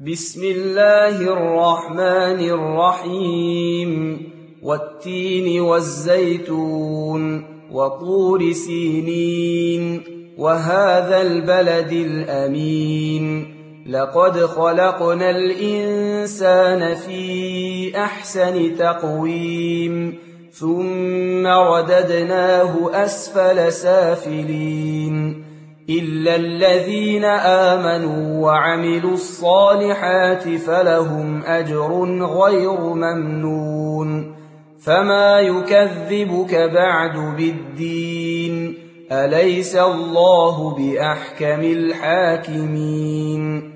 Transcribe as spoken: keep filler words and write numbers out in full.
بسم الله الرحمن الرحيم والتين والزيتون وطور سينين وهذا البلد الأمين لقد خلقنا الإنسان في أحسن تقويم ثم رددناه أسفل سافلين إلا الذين آمنوا وعملوا الصالحات فلهم أجر غير ممنون فما يكذبك بعد بالدين أليس الله بأحكم الحاكمين